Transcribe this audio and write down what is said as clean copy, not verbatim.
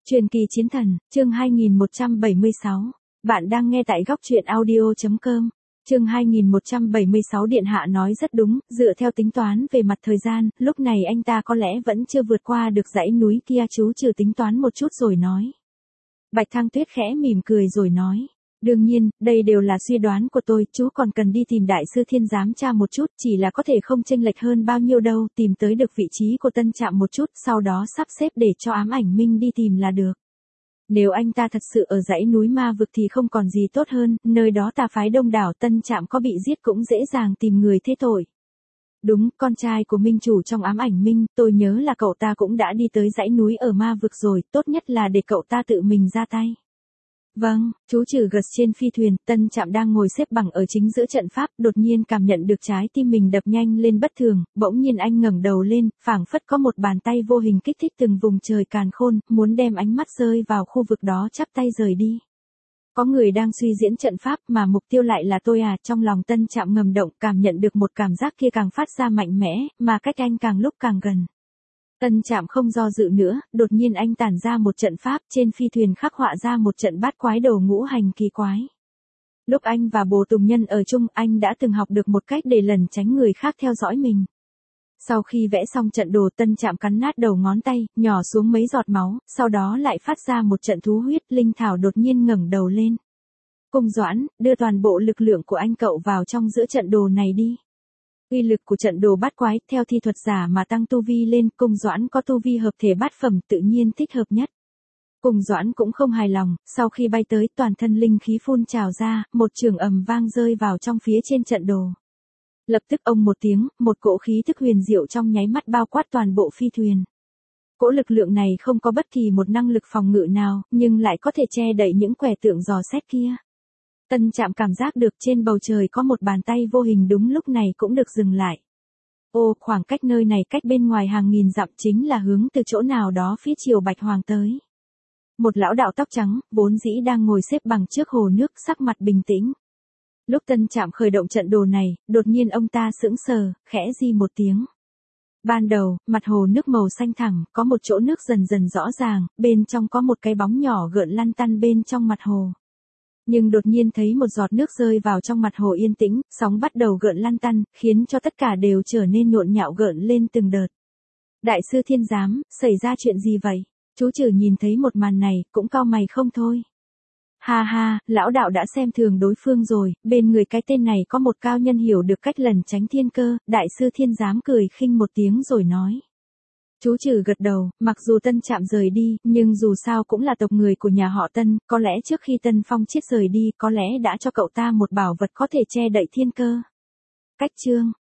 Truyền kỳ chiến thần, chương 2176. Bạn đang nghe tại góc truyện audio.com. Chương 2176 Điện hạ nói rất đúng, dựa theo tính toán về mặt thời gian, lúc này anh ta có lẽ vẫn chưa vượt qua được dãy núi kia. Chú trừ tính toán một chút rồi nói. Bạch Thăng Tuyết khẽ mỉm cười rồi nói. Đương nhiên, đây đều là suy đoán của tôi, chú còn cần đi tìm đại sư thiên giám tra một chút, chỉ là có thể không chênh lệch hơn bao nhiêu đâu, tìm tới được vị trí của Tân Trạm một chút, sau đó sắp xếp để cho Ám Ảnh Minh đi tìm là được. Nếu anh ta thật sự ở dãy núi ma vực thì không còn gì tốt hơn, nơi đó tà phái đông đảo, Tân Trạm có bị giết cũng dễ dàng tìm người thế tội. Đúng, con trai của minh chủ trong Ám Ảnh Minh, tôi nhớ là cậu ta cũng đã đi tới dãy núi ở ma vực rồi, tốt nhất là để cậu ta tự mình ra tay. Vâng, chú trừ gật trên phi thuyền, Tân Trạm đang ngồi xếp bằng ở chính giữa trận pháp, đột nhiên cảm nhận được trái tim mình đập nhanh lên bất thường, bỗng nhiên anh ngẩng đầu lên, phảng phất có một bàn tay vô hình kích thích từng vùng trời càn khôn, muốn đem ánh mắt rơi vào khu vực đó chắp tay rời đi. Có người đang suy diễn trận pháp mà mục tiêu lại là tôi à, trong lòng Tân Trạm ngầm động, cảm nhận được một cảm giác kia càng phát ra mạnh mẽ, mà cách anh càng lúc càng gần. Tân Trạm không do dự nữa, đột nhiên anh tản ra một trận pháp, trên phi thuyền khắc họa ra một trận bát quái đồ ngũ hành kỳ quái. Lúc anh và Bồ Tùng Nhân ở chung, anh đã từng học được một cách để lẩn tránh người khác theo dõi mình. Sau khi vẽ xong trận đồ, Tân Trạm cắn nát đầu ngón tay, nhỏ xuống mấy giọt máu, sau đó lại phát ra một trận thú huyết. Linh Thảo đột nhiên ngẩng đầu lên. Cung Doãn, đưa toàn bộ lực lượng của anh cậu vào trong giữa trận đồ này đi. Uy lực của trận đồ bát quái, theo thi thuật giả mà tăng tu vi lên, Cung Doãn có tu vi hợp thể bát phẩm, tự nhiên thích hợp nhất. Cung Doãn cũng không hài lòng, sau khi bay tới, toàn thân linh khí phun trào ra, một trường ầm vang rơi vào trong phía trên trận đồ. Lập tức ông một tiếng, một cỗ khí thức huyền diệu trong nháy mắt bao quát toàn bộ phi thuyền. Cỗ lực lượng này không có bất kỳ một năng lực phòng ngự nào, nhưng lại có thể che đậy những quẻ tượng dò xét kia. Tân Trạm cảm giác được trên bầu trời có một bàn tay vô hình đúng lúc này cũng được dừng lại. Ô, khoảng cách nơi này cách bên ngoài hàng nghìn dặm, chính là hướng từ chỗ nào đó phía chiều Bạch Hoàng tới. Một lão đạo tóc trắng, vốn dĩ đang ngồi xếp bằng trước hồ nước, sắc mặt bình tĩnh. Lúc Tân Trạm khởi động trận đồ này, đột nhiên ông ta sững sờ, khẽ di một tiếng. Ban đầu, mặt hồ nước màu xanh thẳm, có một chỗ nước dần dần rõ ràng, bên trong có một cái bóng nhỏ gợn lăn tăn bên trong mặt hồ. Nhưng đột nhiên thấy một giọt nước rơi vào trong mặt hồ yên tĩnh, sóng bắt đầu gợn lăn tăn, khiến cho tất cả đều trở nên nhộn nhạo gợn lên từng đợt. Đại sư thiên giám, xảy ra chuyện gì vậy? Chú trừ nhìn thấy một màn này, cũng cau mày không thôi. Ha ha, lão đạo đã xem thường đối phương rồi, bên người cái tên này có một cao nhân hiểu được cách lẩn tránh thiên cơ, đại sư thiên giám cười khinh một tiếng rồi nói. Chú trừ gật đầu, mặc dù Tân Trạm rời đi, nhưng dù sao cũng là tộc người của nhà họ Tân, có lẽ trước khi Tân Phong Chiết rời đi, có lẽ đã cho cậu ta một bảo vật có thể che đậy thiên cơ. Cách chương,